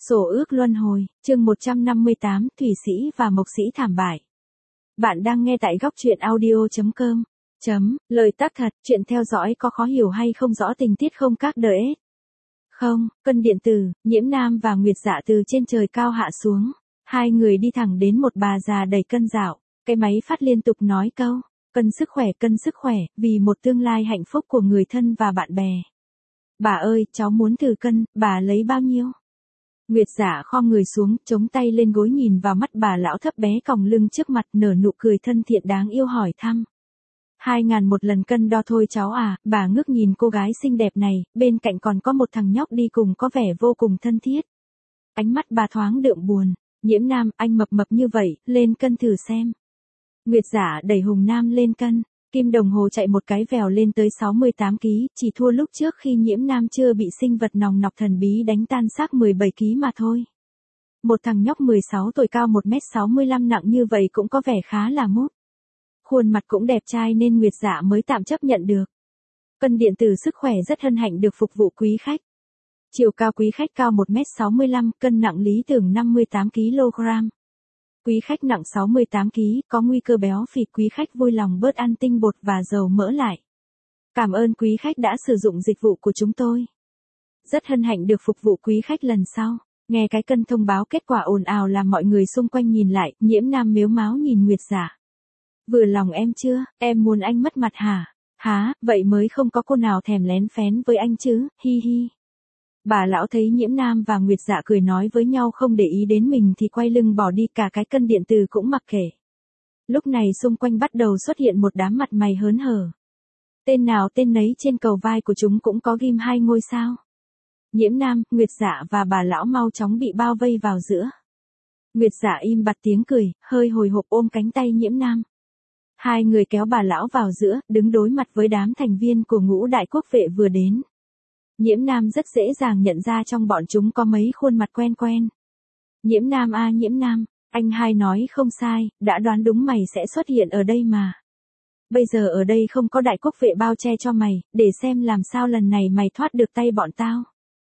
Sổ ước luân hồi, chương 158, Thủy sĩ và Mộc sĩ thảm bại. Bạn đang nghe tại góc truyện audio.com. Lời tác thật, chuyện theo dõi có khó hiểu hay không rõ tình tiết không các đợi. Không, cân điện tử, Nhiễm Nam và Nguyệt Dạ từ trên trời cao hạ xuống. Hai người đi thẳng đến một bà già đầy cân dạo. Cái máy phát liên tục nói câu, cân sức khỏe, vì một tương lai hạnh phúc của người thân và bạn bè. Bà ơi, cháu muốn thử cân, bà lấy bao nhiêu? Nguyệt Dạ khom người xuống, chống tay lên gối nhìn vào mắt bà lão thấp bé còng lưng trước mặt, nở nụ cười thân thiện đáng yêu hỏi thăm. 2.000 một lần cân đo thôi cháu à. Bà ngước nhìn cô gái xinh đẹp này, bên cạnh còn có một thằng nhóc đi cùng có vẻ vô cùng thân thiết. Ánh mắt bà thoáng đượm buồn. Nhiễm Nam, anh mập như vậy, lên cân thử xem. Nguyệt Dạ đẩy Hùng Nam lên cân. Kim đồng hồ chạy một cái vèo lên tới 68 kg, chỉ thua lúc trước khi Nhiễm Nam chưa bị sinh vật nòng nọc thần bí đánh tan xác 17 kg mà thôi. Một thằng nhóc 16 tuổi cao 1m65 nặng như vậy cũng có vẻ khá là mốt. Khuôn mặt cũng đẹp trai nên Nguyệt Dạ mới tạm chấp nhận được. Cân điện tử sức khỏe rất hân hạnh được phục vụ quý khách. Chiều cao quý khách cao 1m65, cân nặng lý tưởng 58 kg. Quý khách nặng 68 kg, có nguy cơ béo phì, quý khách vui lòng bớt ăn tinh bột và dầu mỡ lại. Cảm ơn quý khách đã sử dụng dịch vụ của chúng tôi. Rất hân hạnh được phục vụ quý khách lần sau. Nghe cái cân thông báo kết quả ồn ào làm mọi người xung quanh nhìn lại, Nhiễm Nam mếu máo nhìn Nguyệt Dạ. Vừa lòng em chưa, em muốn anh mất mặt hả? Hả, vậy mới không có cô nào thèm lén phén với anh chứ, hi hi. Bà lão thấy Nhiễm Nam và Nguyệt Dạ cười nói với nhau không để ý đến mình thì quay lưng bỏ đi, cả cái cân điện tử cũng mặc kệ. Lúc này xung quanh bắt đầu xuất hiện một đám mặt mày hớn hở. Tên nào tên nấy trên cầu vai của chúng cũng có ghim 2 ngôi sao. Nhiễm Nam, Nguyệt Dạ và bà lão mau chóng bị bao vây vào giữa. Nguyệt Dạ im bặt tiếng cười, hơi hồi hộp ôm cánh tay Nhiễm Nam. Hai người kéo bà lão vào giữa, đứng đối mặt với đám thành viên của ngũ đại quốc vệ vừa đến. Nhiễm Nam rất dễ dàng nhận ra trong bọn chúng có mấy khuôn mặt quen. Nhiễm Nam à, Nhiễm Nam, anh hai nói không sai, đã đoán đúng, mày sẽ xuất hiện ở đây mà. Bây giờ ở đây không có đại quốc vệ bao che cho mày, để xem làm sao lần này mày thoát được tay bọn tao.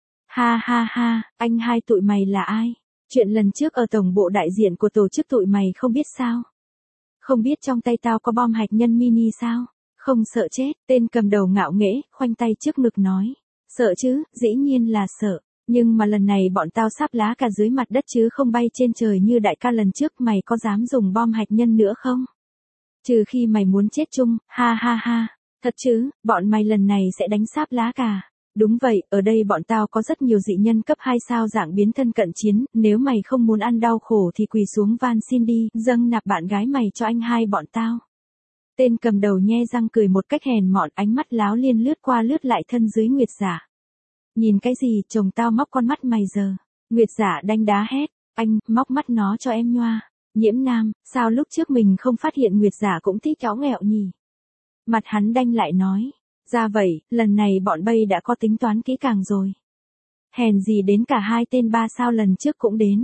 Ha ha ha, anh hai tụi mày là ai? Chuyện lần trước ở tổng bộ đại diện của tổ chức tụi mày không biết sao? Không biết trong tay tao có bom hạt nhân mini sao? Không sợ chết, tên cầm đầu ngạo nghễ, khoanh tay trước ngực nói. Sợ chứ, dĩ nhiên là sợ. Nhưng mà lần này bọn tao sáp lá cả dưới mặt đất chứ không bay trên trời như đại ca lần trước, mày có dám dùng bom hạt nhân nữa không? Trừ khi mày muốn chết chung, ha ha ha. Thật chứ, bọn mày lần này sẽ đánh sáp lá cả. Đúng vậy, ở đây bọn tao có rất nhiều dị nhân cấp 2 sao dạng biến thân cận chiến, nếu mày không muốn ăn đau khổ thì quỳ xuống van xin đi, dâng nạp bạn gái mày cho anh hai bọn tao. Tên cầm đầu nhe răng cười một cách hèn mọn, ánh mắt láo liên lướt qua lướt lại thân dưới Nguyệt Dạ. Nhìn cái gì, chồng tao móc con mắt mày giờ. Nguyệt Dạ đanh đá hét, anh, móc mắt nó cho em nhoa. Nhiễm Nam, sao lúc trước mình không phát hiện Nguyệt Dạ cũng thích chó nghẹo nhỉ? Mặt hắn đanh lại nói. Ra vậy, lần này bọn bay đã có tính toán kỹ càng rồi. Hèn gì đến cả 2 tên 3 sao lần trước cũng đến.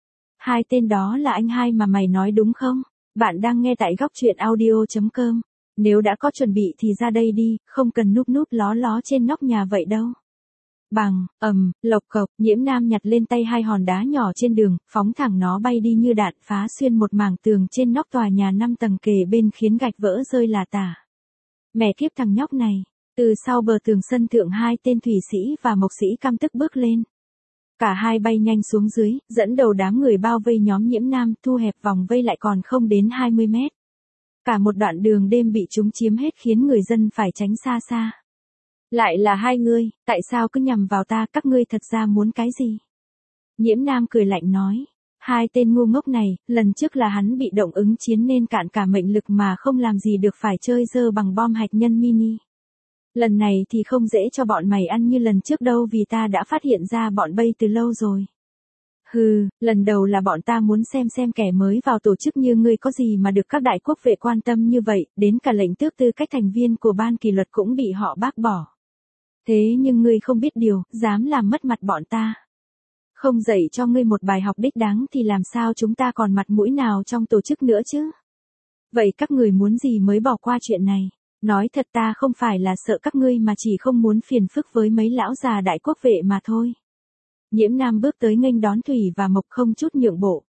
2 tên đó là anh hai mà mày nói đúng không? Bạn đang nghe tại góc truyện audio.com. Nếu đã có chuẩn bị thì ra đây đi, không cần núp ló trên nóc nhà vậy đâu. Bằng, lộc cộc, Nhiễm Nam nhặt lên tay 2 hòn đá nhỏ trên đường, phóng thẳng nó bay đi như đạn, phá xuyên một mảng tường trên nóc tòa nhà 5 tầng kề bên khiến gạch vỡ rơi là tả. Mẹ kiếp thằng nhóc này. Từ sau bờ tường sân thượng 2 tên thủy sĩ và mộc sĩ căm tức bước lên. Cả hai bay nhanh xuống dưới, dẫn đầu đám người bao vây nhóm Nhiễm Nam, thu hẹp vòng vây lại còn không đến 20 mét. Cả một đoạn đường đêm bị chúng chiếm hết khiến người dân phải tránh xa. Lại là 2 ngươi, tại sao cứ nhằm vào ta, các ngươi thật ra muốn cái gì? Nhiễm Nam cười lạnh nói. 2 tên ngu ngốc này, lần trước là hắn bị động ứng chiến nên cạn cả mệnh lực mà không làm gì được, phải chơi dơ bằng bom hạt nhân mini. Lần này thì không dễ cho bọn mày ăn như lần trước đâu, vì ta đã phát hiện ra bọn bay từ lâu rồi. Hừ, lần đầu là bọn ta muốn xem kẻ mới vào tổ chức như ngươi có gì mà được các đại quốc vệ quan tâm như vậy, đến cả lệnh tước tư cách thành viên của ban kỷ luật cũng bị họ bác bỏ. Thế nhưng ngươi không biết điều, dám làm mất mặt bọn ta. Không dạy cho ngươi một bài học đích đáng thì làm sao chúng ta còn mặt mũi nào trong tổ chức nữa chứ? Vậy các người muốn gì mới bỏ qua chuyện này? Nói thật, ta không phải là sợ các ngươi mà chỉ không muốn phiền phức với mấy lão già đại quốc vệ mà thôi. Nhiễm Nam bước tới nghênh đón Thủy và Mộc không chút nhượng bộ.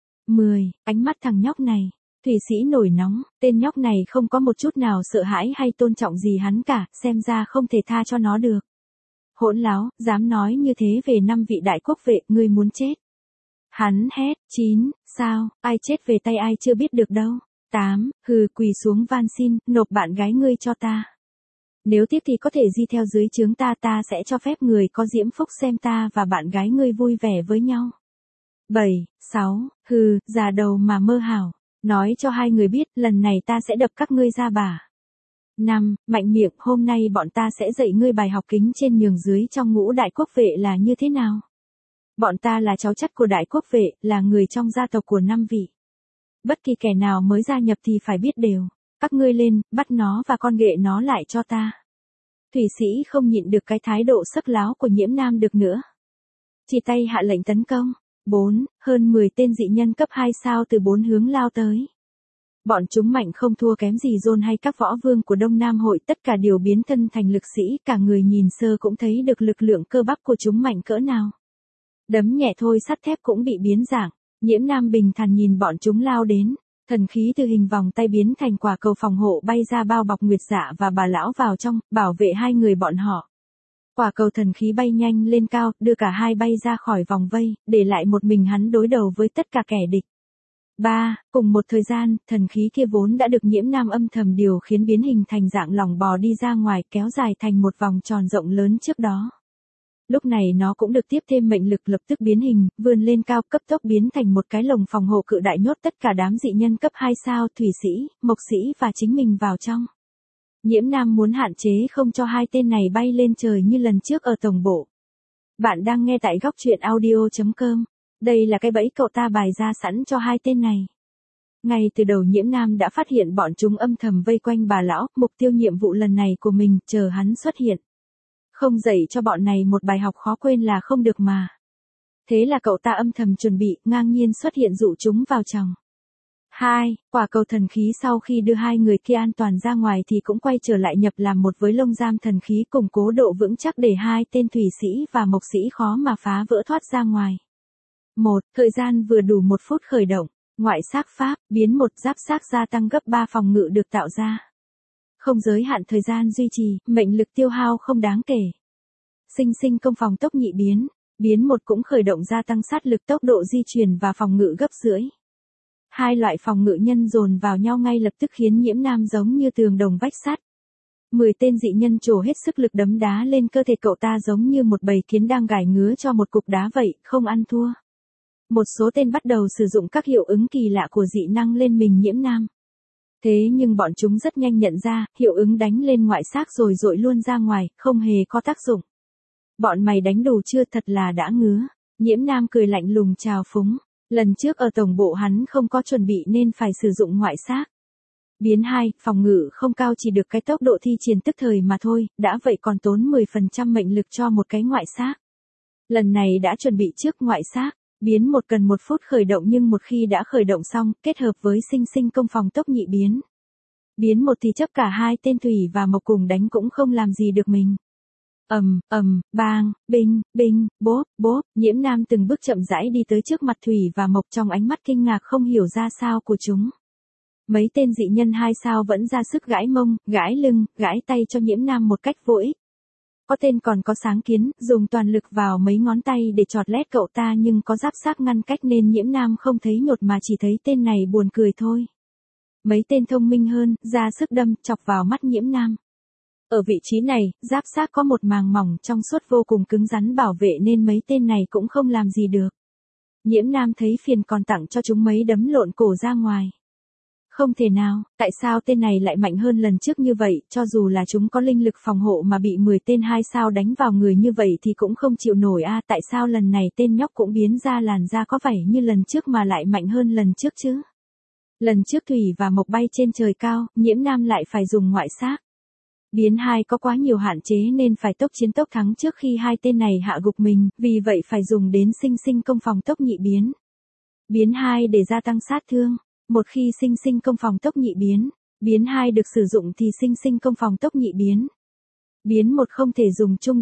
10. Ánh mắt thằng nhóc này. Thủy Sĩ nổi nóng, tên nhóc này không có một chút nào sợ hãi hay tôn trọng gì hắn cả, xem ra không thể tha cho nó được. Hỗn láo, dám nói như thế về 5 vị đại quốc vệ, ngươi muốn chết. Hắn hét. 9. Sao, ai chết về tay ai chưa biết được đâu. 8. Hừ, quỳ xuống van xin, nộp bạn gái ngươi cho ta. Nếu tiếc thì có thể di theo dưới trướng ta sẽ cho phép người có diễm phúc xem ta và bạn gái ngươi vui vẻ với nhau. 7. 6. Hừ, già đầu mà mơ hảo. Nói cho hai người biết, lần này ta sẽ đập các ngươi ra bả. 5. Mạnh miệng, hôm nay bọn ta sẽ dạy ngươi bài học kính trên nhường dưới trong ngũ đại quốc vệ là như thế nào. Bọn ta là cháu chắt của đại quốc vệ, là người trong gia tộc của 5 vị. Bất kỳ kẻ nào mới gia nhập thì phải biết đều. Các ngươi lên, bắt nó và con ghệ nó lại cho ta. Thủy Sĩ không nhịn được cái thái độ sắc láo của Nhiễm Nam được nữa. Chỉ tay hạ lệnh tấn công. 4. Hơn 10 tên dị nhân cấp 2 sao từ 4 hướng lao tới. Bọn chúng mạnh không thua kém gì John hay các võ vương của Đông Nam hội, tất cả đều biến thân thành lực sĩ, cả người nhìn sơ cũng thấy được lực lượng cơ bắp của chúng mạnh cỡ nào. Đấm nhẹ thôi sắt thép cũng bị biến dạng. Nhiễm Nam bình thản nhìn bọn chúng lao đến. Thần khí từ hình vòng tay biến thành quả cầu phòng hộ bay ra bao bọc Nguyệt Dạ và bà lão vào trong, bảo vệ hai người bọn họ. Quả cầu thần khí bay nhanh lên cao, đưa cả hai bay ra khỏi vòng vây, để lại một mình hắn đối đầu với tất cả kẻ địch. 3. Cùng một thời gian, thần khí kia vốn đã được Nhiễm Nam âm thầm điều khiến biến hình thành dạng lòng bò đi ra ngoài, kéo dài thành một vòng tròn rộng lớn trước đó. Lúc này nó cũng được tiếp thêm mệnh lực, lập tức biến hình, vươn lên cao, cấp tốc biến thành một cái lồng phòng hộ cự đại, nhốt tất cả đám dị nhân cấp 2 sao, Thủy Sĩ, Mộc Sĩ và chính mình vào trong. Nhiễm Nam muốn hạn chế không cho hai tên này bay lên trời như lần trước ở tổng bộ. Bạn đang nghe tại góc truyện audio.com. Đây là cái bẫy cậu ta bày ra sẵn cho hai tên này. Ngay từ đầu Nhiễm Nam đã phát hiện bọn chúng âm thầm vây quanh bà lão, mục tiêu nhiệm vụ lần này của mình, chờ hắn xuất hiện. Không dạy cho bọn này một bài học khó quên là không được mà. Thế là cậu ta âm thầm chuẩn bị, ngang nhiên xuất hiện dụ chúng vào chồng. 2. Quả cầu thần khí sau khi đưa hai người kia an toàn ra ngoài thì cũng quay trở lại nhập làm một với lông giam thần khí, củng cố độ vững chắc để hai tên Thủy Sĩ và Mộc Sĩ khó mà phá vỡ thoát ra ngoài. 1. Thời gian vừa đủ 1 phút khởi động. Ngoại xác pháp, biến một giáp xác gia tăng gấp 3 phòng ngự được tạo ra. Không giới hạn thời gian duy trì, mệnh lực tiêu hao không đáng kể. Sinh sinh công phòng tốc nhị biến. Biến một cũng khởi động gia tăng sát lực, tốc độ di chuyển và phòng ngự gấp rưỡi. Hai loại phòng ngự nhân dồn vào nhau ngay lập tức khiến Nhiễm Nam giống như tường đồng vách sắt. 10 tên dị nhân trổ hết sức lực đấm đá lên cơ thể cậu ta giống như một bầy kiến đang gảy ngứa cho một cục đá vậy, không ăn thua. Một số tên bắt đầu sử dụng các hiệu ứng kỳ lạ của dị năng lên mình Nhiễm Nam. Thế nhưng bọn chúng rất nhanh nhận ra, hiệu ứng đánh lên ngoại xác rồi dội luôn ra ngoài, không hề có tác dụng. Bọn mày đánh đủ chưa, thật là đã ngứa. Nhiễm Nam cười lạnh lùng chào phúng. Lần trước ở tổng bộ hắn không có chuẩn bị nên phải sử dụng ngoại xác. Biến 2, phòng ngự không cao, chỉ được cái tốc độ thi triển tức thời mà thôi, đã vậy còn tốn 10% mệnh lực cho một cái ngoại xác. Lần này đã chuẩn bị trước ngoại xác. Biến 1 cần 1 phút khởi động, nhưng một khi đã khởi động xong, kết hợp với sinh sinh công phòng tốc nhị biến. Biến 1 thì chấp cả hai tên Thủy và Mộc cùng đánh cũng không làm gì được mình. Bang, binh, binh, bốp, bốp, Nhiễm Nam từng bước chậm rãi đi tới trước mặt Thủy và Mộc, trong ánh mắt kinh ngạc không hiểu ra sao của chúng. Mấy tên dị nhân 2 sao vẫn ra sức gãi mông, gãi lưng, gãi tay cho Nhiễm Nam một cách vô ích. Có tên còn có sáng kiến, dùng toàn lực vào mấy ngón tay để chọt lét cậu ta, nhưng có giáp xác ngăn cách nên Nhiễm Nam không thấy nhột mà chỉ thấy tên này buồn cười thôi. Mấy tên thông minh hơn, ra sức đâm, chọc vào mắt Nhiễm Nam. Ở vị trí này, giáp xác có một màng mỏng trong suốt vô cùng cứng rắn bảo vệ nên mấy tên này cũng không làm gì được. Nhiễm Nam thấy phiền còn tặng cho chúng mấy đấm lộn cổ ra ngoài. Không thể nào, tại sao tên này lại mạnh hơn lần trước như vậy, cho dù là chúng có linh lực phòng hộ mà bị 10 tên 2 sao đánh vào người như vậy thì cũng không chịu nổi a, tại sao lần này tên nhóc cũng biến ra làn da có vẻ như lần trước mà lại mạnh hơn lần trước chứ? Lần trước Thủy và Mộc bay trên trời cao, Nhiễm Nam lại phải dùng ngoại xác. Biến 2 có quá nhiều hạn chế nên phải tốc chiến tốc thắng trước khi hai tên này hạ gục mình, vì vậy phải dùng đến sinh sinh công phòng tốc nhị biến. Biến 2 để gia tăng sát thương. Một khi sinh sinh công phòng tốc nhị biến, biến 2 được sử dụng thì sinh sinh công phòng tốc nhị biến. Biến 1 không thể dùng chung được.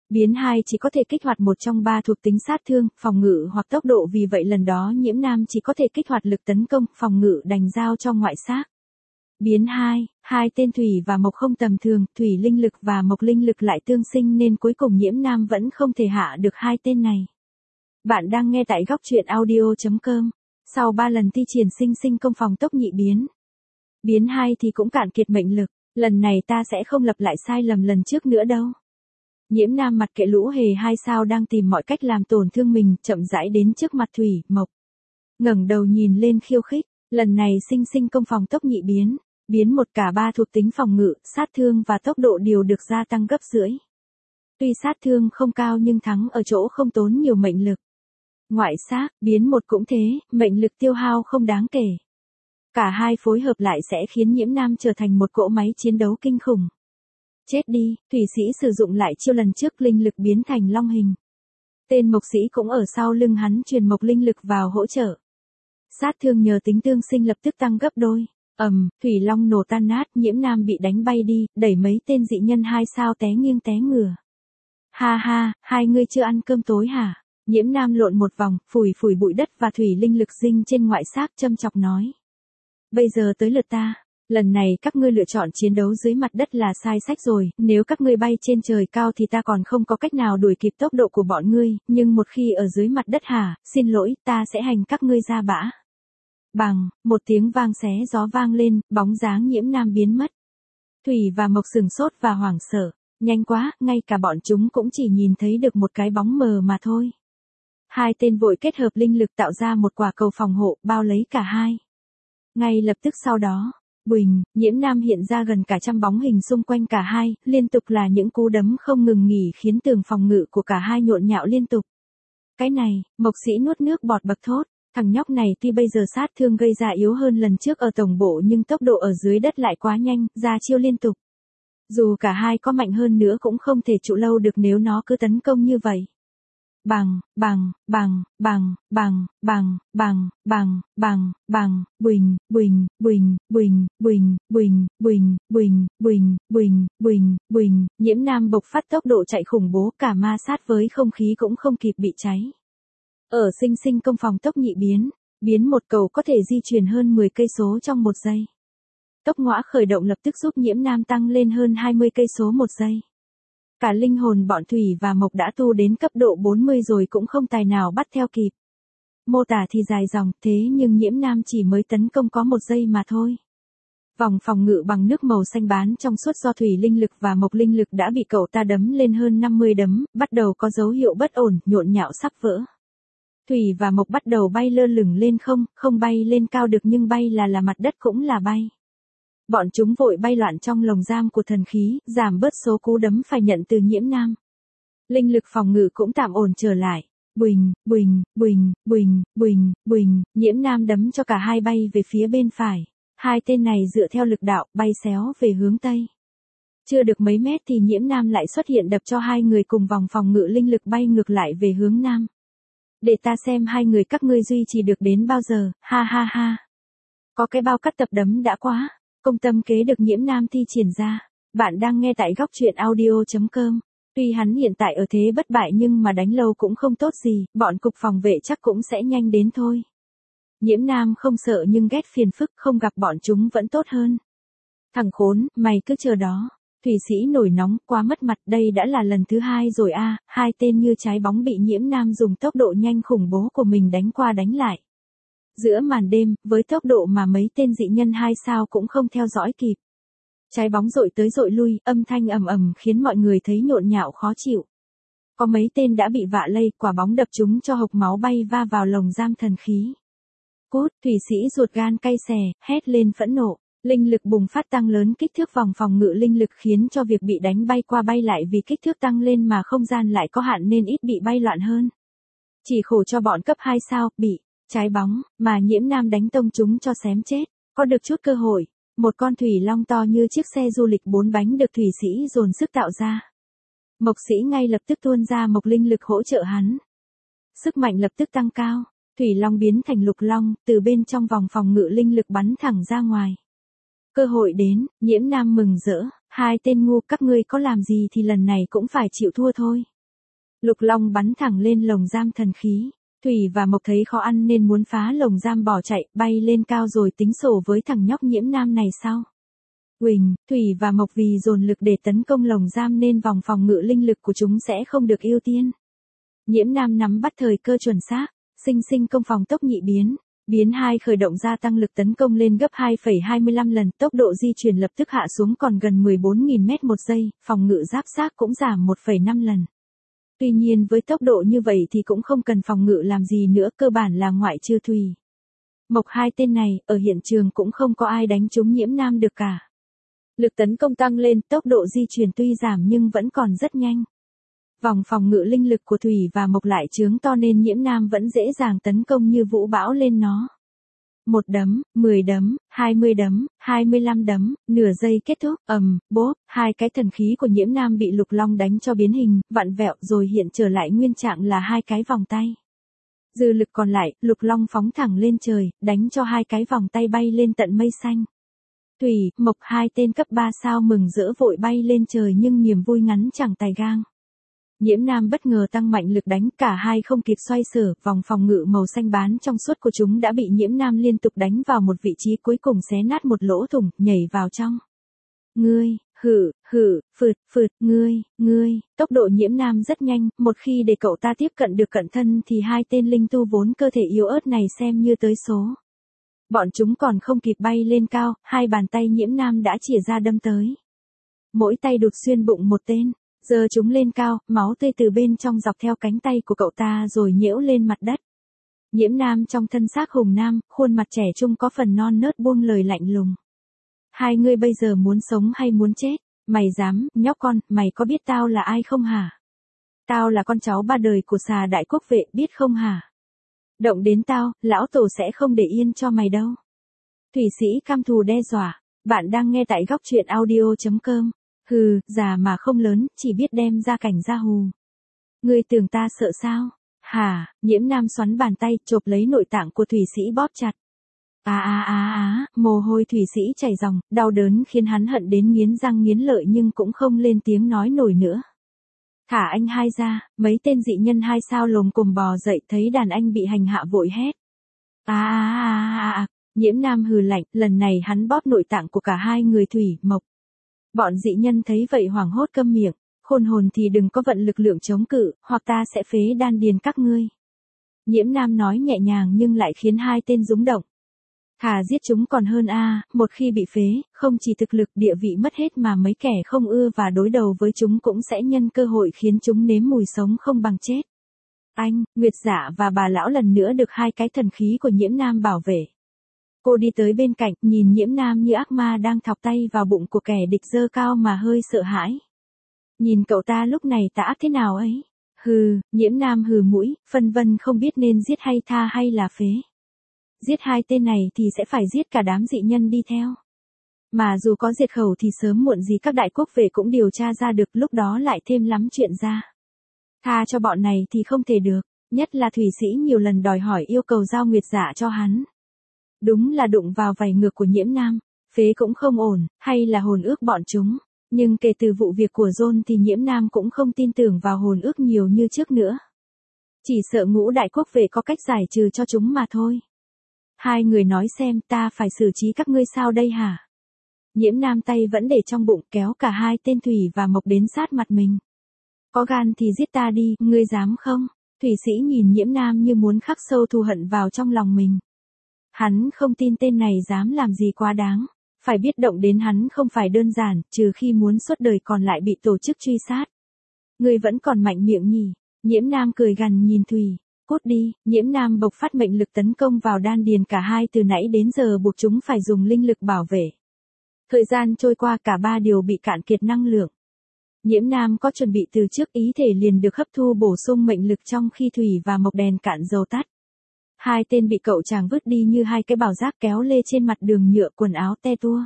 Biến 2 chỉ có thể kích hoạt một trong 3 thuộc tính sát thương, phòng ngự hoặc tốc độ, vì vậy lần đó Nhiễm Nam chỉ có thể kích hoạt lực tấn công, phòng ngự đành giao cho ngoại xác. Biến 2, hai tên thủy và mộc không tầm thường, thủy linh lực và mộc linh lực lại tương sinh nên cuối cùng Nhiễm Nam vẫn không thể hạ được hai tên này. Bạn đang nghe tại góc truyện audio.com. Sau 3 lần thi triển sinh sinh công phòng tốc nhị biến. Biến 2 thì cũng cạn kiệt mệnh lực, lần này ta sẽ không lặp lại sai lầm lần trước nữa đâu. Nhiễm Nam mặc kệ lũ hề 2 sao đang tìm mọi cách làm tổn thương mình, chậm rãi đến trước mặt thủy, mộc. Ngẩng đầu nhìn lên khiêu khích, lần này sinh sinh công phòng tốc nhị biến. Biến 1 cả 3 thuộc tính phòng ngự, sát thương và tốc độ đều được gia tăng gấp rưỡi. Tuy sát thương không cao nhưng thắng ở chỗ không tốn nhiều mệnh lực. Ngoại xác, biến 1 cũng thế, mệnh lực tiêu hao không đáng kể. Cả hai phối hợp lại sẽ khiến Nhiễm Nam trở thành một cỗ máy chiến đấu kinh khủng. Chết đi, thủy sĩ sử dụng lại chiêu lần trước, linh lực biến thành long hình. Tên mộc sĩ cũng ở sau lưng hắn truyền mộc linh lực vào hỗ trợ. Sát thương nhờ tính tương sinh lập tức tăng gấp đôi. Thủy long nổ tan nát, Nhiễm Nam bị đánh bay đi, đẩy mấy tên dị nhân 2 sao té nghiêng té ngửa. Ha ha, hai ngươi chưa ăn cơm tối hả? Nhiễm Nam lộn một vòng, phủi phủi bụi đất và thủy linh lực dinh trên ngoại xác, châm chọc nói. Bây giờ tới lượt ta. Lần này các ngươi lựa chọn chiến đấu dưới mặt đất là sai sách rồi, nếu các ngươi bay trên trời cao thì ta còn không có cách nào đuổi kịp tốc độ của bọn ngươi, nhưng một khi ở dưới mặt đất hả, xin lỗi, ta sẽ hành các ngươi ra bã. Bằng, một tiếng vang xé gió vang lên, bóng dáng Nhiễm Nam biến mất. Thủy và mộc sừng sốt và hoảng sợ, nhanh quá, ngay cả bọn chúng cũng chỉ nhìn thấy được một cái bóng mờ mà thôi. Hai tên vội kết hợp linh lực tạo ra một quả cầu phòng hộ, bao lấy cả hai. Ngay lập tức sau đó, Quỳnh, Nhiễm Nam hiện ra gần cả trăm bóng hình xung quanh cả hai, liên tục là những cú đấm không ngừng nghỉ khiến tường phòng ngự của cả hai nhộn nhạo liên tục. Cái này, mộc sĩ nuốt nước bọt bật thốt, thằng nhóc này tuy bây giờ sát thương gây ra yếu hơn lần trước ở tổng bộ nhưng tốc độ ở dưới đất lại quá nhanh, ra chiêu liên tục. Dù cả hai có mạnh hơn nữa cũng không thể trụ lâu được nếu nó cứ tấn công như vậy. Bằng, Quỳnh, Nhiễm Nam bộc phát tốc độ chạy khủng bố, cả ma sát với không khí cũng không kịp bị cháy. Ở sinh sinh công phòng tốc nhị biến, biến 1 cầu có thể di chuyển hơn 10 cây số trong 1 giây. Tốc ngõa khởi động lập tức giúp Nhiễm Nam tăng lên hơn 20 cây số 1 giây. Cả linh hồn bọn thủy và mộc đã tu đến cấp độ 40 rồi cũng không tài nào bắt theo kịp. Mô tả thì dài dòng, thế nhưng Nhiễm Nam chỉ mới tấn công có 1 giây mà thôi. Vòng phòng ngự bằng nước màu xanh bán trong suốt do thủy linh lực và mộc linh lực đã bị cậu ta đấm lên hơn 50 đấm, bắt đầu có dấu hiệu bất ổn, nhộn nhạo sắp vỡ. Thủy và mộc bắt đầu bay lơ lửng lên không bay lên cao được nhưng bay là mặt đất cũng là bay. Bọn chúng vội bay loạn trong lồng giam của thần khí, giảm bớt số cú đấm phải nhận từ Nhiễm Nam. Linh lực phòng ngự cũng tạm ổn trở lại. Nhiễm Nam đấm cho cả hai bay về phía bên phải. Hai tên này dựa theo lực đạo, bay xéo về hướng Tây. Chưa được mấy mét thì Nhiễm Nam lại xuất hiện đập cho hai người cùng vòng phòng ngự linh lực bay ngược lại về hướng Nam. Để ta xem hai người các ngươi duy trì được đến bao giờ, ha ha ha. Có cái bao cắt tập đấm đã quá. Công tâm kế được Nhiễm Nam thi triển ra. Bạn đang nghe tại góc truyện audio.com. Tuy hắn hiện tại ở thế bất bại nhưng mà đánh lâu cũng không tốt gì, bọn cục phòng vệ chắc cũng sẽ nhanh đến thôi. Nhiễm Nam không sợ nhưng ghét phiền phức, không gặp bọn chúng vẫn tốt hơn. Thằng khốn, mày cứ chờ đó. Thủy sĩ nổi nóng, quá mất mặt, đây đã là lần thứ 2 rồi a. Hai tên như trái bóng bị Nhiễm Nam dùng tốc độ nhanh khủng bố của mình đánh qua đánh lại. Giữa màn đêm, với tốc độ mà mấy tên dị nhân 2 sao cũng không theo dõi kịp. Trái bóng dội tới dội lui, âm thanh ầm ầm khiến mọi người thấy nhộn nhạo khó chịu. Có mấy tên đã bị vạ lây, quả bóng đập chúng cho hộc máu bay va vào lồng giam thần khí. Cút, thủy sĩ ruột gan cay xè, hét lên phẫn nộ. Linh lực bùng phát tăng lớn, kích thước vòng phòng ngự linh lực khiến cho việc bị đánh bay qua bay lại vì kích thước tăng lên mà không gian lại có hạn nên ít bị bay loạn hơn. Chỉ khổ cho bọn cấp 2 sao, bị trái bóng, mà Nhiễm Nam đánh tông chúng cho xém chết. Có được chút cơ hội, một con thủy long to như chiếc xe du lịch 4 bánh được thủy sĩ dồn sức tạo ra. Mộc sĩ ngay lập tức tuôn ra mộc linh lực hỗ trợ hắn. Sức mạnh lập tức tăng cao, thủy long biến thành lục long, từ bên trong vòng phòng ngự linh lực bắn thẳng ra ngoài. Cơ hội đến, Nhiễm Nam mừng rỡ, hai tên ngu các ngươi có làm gì thì lần này cũng phải chịu thua thôi. Lục Long bắn thẳng lên lồng giam thần khí. Thủy và Mộc thấy khó ăn nên muốn phá lồng giam bỏ chạy, bay lên cao rồi tính sổ với thằng nhóc Nhiễm Nam này sau. Huỳnh, Thủy và Mộc vì dồn lực để tấn công lồng giam nên vòng phòng ngự linh lực của chúng sẽ không được ưu tiên. Nhiễm Nam nắm bắt thời cơ chuẩn xác, sinh công phòng tốc nhị biến. Biến 2 khởi động gia tăng lực tấn công lên gấp 2,25 lần, tốc độ di chuyển lập tức hạ xuống còn gần 14.000 mét một giây, phòng ngự giáp xác cũng giảm 1,5 lần. Tuy nhiên với tốc độ như vậy thì cũng không cần phòng ngự làm gì nữa, cơ bản là ngoại trừ Thủy, Mộc hai tên này, ở hiện trường cũng không có ai đánh trúng Nhiễm Nam được cả. Lực tấn công tăng lên, tốc độ di chuyển tuy giảm nhưng vẫn còn rất nhanh. Vòng phòng ngự linh lực của Thủy và Mộc lại chướng to nên Nhiễm Nam vẫn dễ dàng tấn công như vũ bão lên nó. 1 đấm, 10 đấm, 20 đấm, 25 đấm, nửa giây kết thúc, bốp, 2 cái thần khí của Nhiễm Nam bị Lục Long đánh cho biến hình, vặn vẹo rồi hiện trở lại nguyên trạng là 2 cái vòng tay. Dư lực còn lại, Lục Long phóng thẳng lên trời, đánh cho 2 cái vòng tay bay lên tận mây xanh. Thủy, Mộc hai tên cấp 3 sao mừng rỡ vội bay lên trời nhưng niềm vui ngắn chẳng tài gang. Nhiễm Nam bất ngờ tăng mạnh lực đánh, cả hai không kịp xoay sở, vòng phòng ngự màu xanh bán trong suốt của chúng đã bị Nhiễm Nam liên tục đánh vào một vị trí cuối cùng xé nát một lỗ thủng, nhảy vào trong. Ngươi, phượt, ngươi, tốc độ Nhiễm Nam rất nhanh, một khi để cậu ta tiếp cận được cận thân thì hai tên linh tu vốn cơ thể yếu ớt này xem như tới số. Bọn chúng còn không kịp bay lên cao, hai bàn tay Nhiễm Nam đã chìa ra đâm tới. Mỗi tay đụt xuyên bụng một tên. Giơ chúng lên cao, máu tươi từ bên trong dọc theo cánh tay của cậu ta rồi nhễu lên mặt đất. Nhiễm Nam trong thân xác hùng nam, khuôn mặt trẻ trung có phần non nớt buông lời lạnh lùng. Hai ngươi bây giờ muốn sống hay muốn chết? Mày dám, nhóc con, mày có biết tao là ai không hả? Tao là con cháu ba đời của Xà Đại Quốc Vệ, biết không hả? Động đến tao, lão tổ sẽ không để yên cho mày đâu. Thủy sĩ cam thù đe dọa. Bạn đang nghe tại góc truyện audio.com. Hừ, già mà không lớn, chỉ biết đem ra cảnh ra hù. Ngươi tưởng ta sợ sao? Hả? Nhiễm Nam xoắn bàn tay, chộp lấy nội tạng của thủy sĩ bóp chặt. Mồ hôi thủy sĩ chảy ròng, đau đớn khiến hắn hận đến nghiến răng nghiến lợi nhưng cũng không lên tiếng nói nổi nữa. Thả anh hai ra, mấy tên dị nhân 2 sao lồm cồm bò dậy thấy đàn anh bị hành hạ vội hét. Nhiễm Nam hừ lạnh, lần này hắn bóp nội tạng của cả hai người Thủy, Mộc. Bọn dị nhân thấy vậy hoảng hốt câm miệng, khôn hồn thì đừng có vận lực lượng chống cự, hoặc ta sẽ phế đan điền các ngươi. Nhiễm Nam nói nhẹ nhàng nhưng lại khiến hai tên rúng động. Thà giết chúng còn hơn một khi bị phế, không chỉ thực lực địa vị mất hết mà mấy kẻ không ưa và đối đầu với chúng cũng sẽ nhân cơ hội khiến chúng nếm mùi sống không bằng chết. Anh, Nguyệt Dạ và bà lão lần nữa được 2 cái thần khí của Nhiễm Nam bảo vệ. Cô đi tới bên cạnh, nhìn Nhiễm Nam như ác ma đang thọc tay vào bụng của kẻ địch giơ cao mà hơi sợ hãi. Nhìn cậu ta lúc này tã thế nào ấy? Nhiễm Nam hừ mũi, phân vân không biết nên giết hay tha hay là phế. Giết hai tên này thì sẽ phải giết cả đám dị nhân đi theo. Mà dù có diệt khẩu thì sớm muộn gì các đại quốc vệ cũng điều tra ra được, lúc đó lại thêm lắm chuyện ra. Tha cho bọn này thì không thể được, nhất là thủy sĩ nhiều lần đòi hỏi yêu cầu giao Nguyệt Dạ cho hắn. Đúng là đụng vào vảy ngược của Nhiễm Nam, phế cũng không ổn, hay là hồn ước bọn chúng. Nhưng kể từ vụ việc của John thì Nhiễm Nam cũng không tin tưởng vào hồn ước nhiều như trước nữa. Chỉ sợ ngũ đại quốc vệ có cách giải trừ cho chúng mà thôi. Hai người nói xem ta phải xử trí các ngươi sao đây hả? Nhiễm Nam tay vẫn để trong bụng kéo cả hai tên Thủy và Mộc đến sát mặt mình. Có gan thì giết ta đi, ngươi dám không? Thủy sĩ nhìn Nhiễm Nam như muốn khắc sâu thù hận vào trong lòng mình. Hắn không tin tên này dám làm gì quá đáng. Phải biết động đến hắn không phải đơn giản, trừ khi muốn suốt đời còn lại bị tổ chức truy sát. Ngươi vẫn còn mạnh miệng nhỉ? Nhiễm Nam cười gằn nhìn Thủy. Cút đi, Nhiễm Nam bộc phát mệnh lực tấn công vào đan điền cả hai, từ nãy đến giờ buộc chúng phải dùng linh lực bảo vệ. Thời gian trôi qua cả ba đều bị cạn kiệt năng lượng. Nhiễm Nam có chuẩn bị từ trước, ý thể liền được hấp thu bổ sung mệnh lực trong khi Thủy và Mộc đèn cạn dầu tắt. Hai tên bị cậu chàng vứt đi như hai cái bảo giác kéo lê trên mặt đường nhựa, quần áo te tua.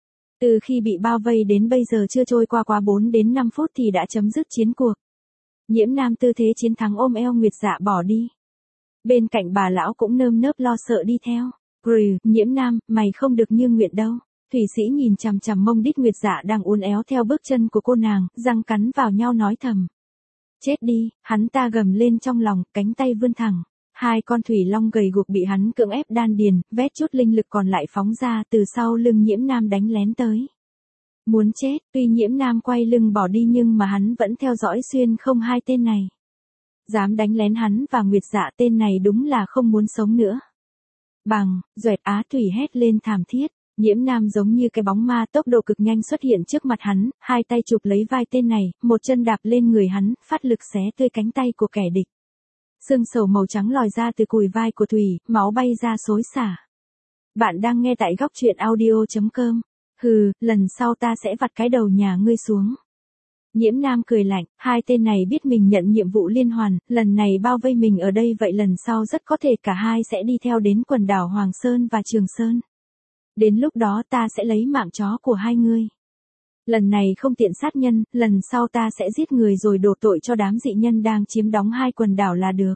Từ khi bị bao vây đến bây giờ chưa trôi qua quá 4 đến 5 phút thì đã chấm dứt chiến cuộc. Nhiễm Nam tư thế chiến thắng ôm eo Nguyệt Dạ bỏ đi. Bên cạnh bà lão cũng nơm nớp lo sợ đi theo. Nhiễm Nam, mày không được như nguyện đâu. Thủy sĩ nhìn chằm chằm mông đít Nguyệt Dạ đang uốn éo theo bước chân của cô nàng, răng cắn vào nhau nói thầm. Chết đi, hắn ta gầm lên trong lòng, cánh tay vươn thẳng. Hai con thủy long gầy guộc bị hắn cưỡng ép đan điền, vét chút linh lực còn lại phóng ra từ sau lưng Nhiễm Nam đánh lén tới. Muốn chết, tuy Nhiễm Nam quay lưng bỏ đi nhưng mà hắn vẫn theo dõi xuyên không hai tên này. Dám đánh lén hắn và Nguyệt Dạ, tên này đúng là không muốn sống nữa. Bằng, duệt, Á Thủy hét lên thảm thiết. Nhiễm Nam giống như cái bóng ma tốc độ cực nhanh xuất hiện trước mặt hắn, hai tay chụp lấy vai tên này, một chân đạp lên người hắn, phát lực xé tươi cánh tay của kẻ địch. Xương sầu màu trắng lòi ra từ cùi vai của Thủy, máu bay ra xối xả. Bạn đang nghe tại góc truyện audio.com. Hừ, lần sau ta sẽ vặt cái đầu nhà ngươi xuống. Nhiễm Nam cười lạnh, hai tên này biết mình nhận nhiệm vụ liên hoàn, lần này bao vây mình ở đây vậy lần sau rất có thể cả hai sẽ đi theo đến quần đảo Hoàng Sơn và Trường Sơn. Đến lúc đó ta sẽ lấy mạng chó của hai ngươi. Lần này không tiện sát nhân, lần sau ta sẽ giết người rồi đổ tội cho đám dị nhân đang chiếm đóng hai quần đảo là được.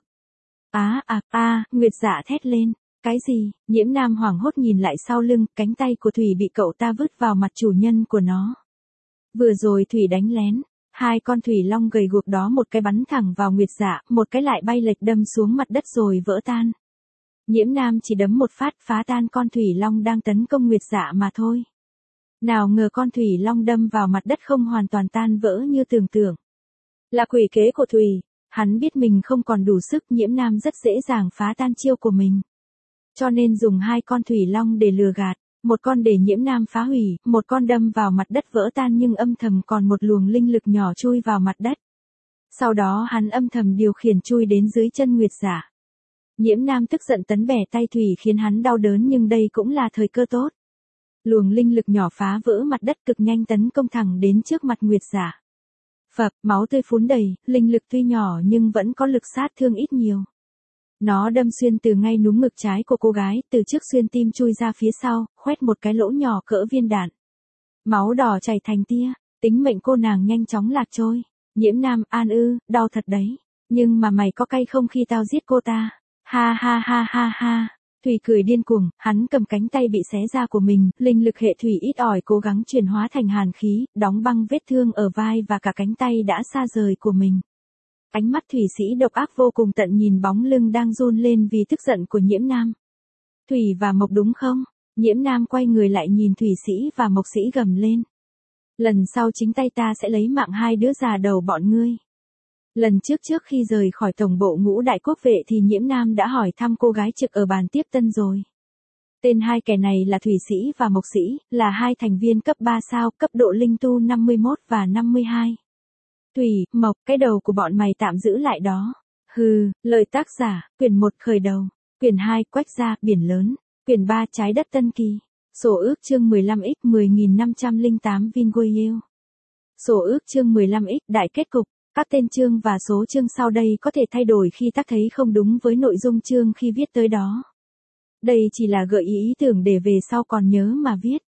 Nguyệt Dạ thét lên. Cái gì? Nhiễm Nam hoảng hốt nhìn lại sau lưng, cánh tay của Thủy bị cậu ta vứt vào mặt chủ nhân của nó. Vừa rồi Thủy đánh lén, hai con thủy long gầy guộc đó một cái bắn thẳng vào Nguyệt Dạ, một cái lại bay lệch đâm xuống mặt đất rồi vỡ tan. Nhiễm Nam chỉ đấm một phát phá tan con thủy long đang tấn công Nguyệt Dạ mà thôi. Nào ngờ con thủy long đâm vào mặt đất không hoàn toàn tan vỡ như tưởng tượng. Là quỷ kế của Thủy, hắn biết mình không còn đủ sức, Nhiễm Nam rất dễ dàng phá tan chiêu của mình. Cho nên dùng hai con thủy long để lừa gạt, một con để Nhiễm Nam phá hủy, một con đâm vào mặt đất vỡ tan nhưng âm thầm còn một luồng linh lực nhỏ chui vào mặt đất. Sau đó hắn âm thầm điều khiển chui đến dưới chân Nguyệt Dạ. Nhiễm Nam tức giận tấn bẻ tay Thủy khiến hắn đau đớn nhưng đây cũng là thời cơ tốt. Luồng linh lực nhỏ phá vỡ mặt đất cực nhanh tấn công thẳng đến trước mặt Nguyệt Dạ. Phập, máu tươi phún đầy, linh lực tuy nhỏ nhưng vẫn có lực sát thương ít nhiều. Nó đâm xuyên từ ngay núm ngực trái của cô gái, từ trước xuyên tim chui ra phía sau, khoét một cái lỗ nhỏ cỡ viên đạn. Máu đỏ chảy thành tia, tính mệnh cô nàng nhanh chóng lạc trôi. Nhiễm Nam, đau thật đấy. Nhưng mà mày có cay không khi tao giết cô ta? Ha ha ha ha ha. Thủy cười điên cuồng, hắn cầm cánh tay bị xé ra của mình, linh lực hệ thủy ít ỏi cố gắng chuyển hóa thành hàn khí, đóng băng vết thương ở vai và cả cánh tay đã xa rời của mình. Ánh mắt thủy sĩ độc ác vô cùng tận nhìn bóng lưng đang run lên vì tức giận của Nhiễm Nam. Thủy và Mộc đúng không? Nhiễm Nam quay người lại nhìn thủy sĩ và Mộc sĩ gầm lên. Lần sau chính tay ta sẽ lấy mạng hai đứa già đầu bọn ngươi. Lần trước khi rời khỏi tổng bộ Ngũ Đại Quốc vệ thì Nhiễm Nam đã hỏi thăm cô gái trực ở bàn tiếp tân rồi. Tên hai kẻ này là Thủy Sĩ và Mộc Sĩ, là hai thành viên cấp 3 sao, cấp độ linh tu 51 và 52. Thủy, Mộc, cái đầu của bọn mày tạm giữ lại đó. Hừ, lời tác giả, quyển 1 khởi đầu, quyển 2 quách gia, biển lớn, quyển 3 trái đất Tân Kỳ. Sổ ước chương 15x 10.508 Vinguiel. Sổ ước chương 15x đại kết cục. Các tên chương và số chương sau đây có thể thay đổi khi tác thấy không đúng với nội dung chương khi viết tới đó. Đây chỉ là gợi ý tưởng để về sau còn nhớ mà viết.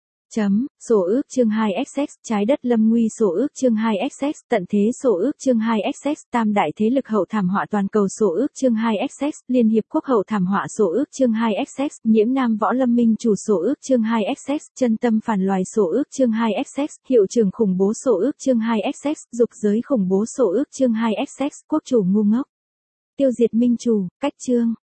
Sổ ước chương 2XX, trái đất lâm nguy sổ ước chương 2XX, tận thế sổ ước chương 2XX, tam đại thế lực hậu thảm họa toàn cầu sổ ước chương 2XX, Liên hiệp quốc hậu thảm họa sổ ước chương 2XX, Nhiễm Nam võ lâm minh chủ sổ ước chương 2XX, chân tâm phản loài sổ ước chương 2XX, hiệu trưởng khủng bố sổ ước chương 2XX, dục giới khủng bố sổ ước chương 2XX, quốc chủ ngu ngốc. Tiêu diệt minh chủ, cách chương.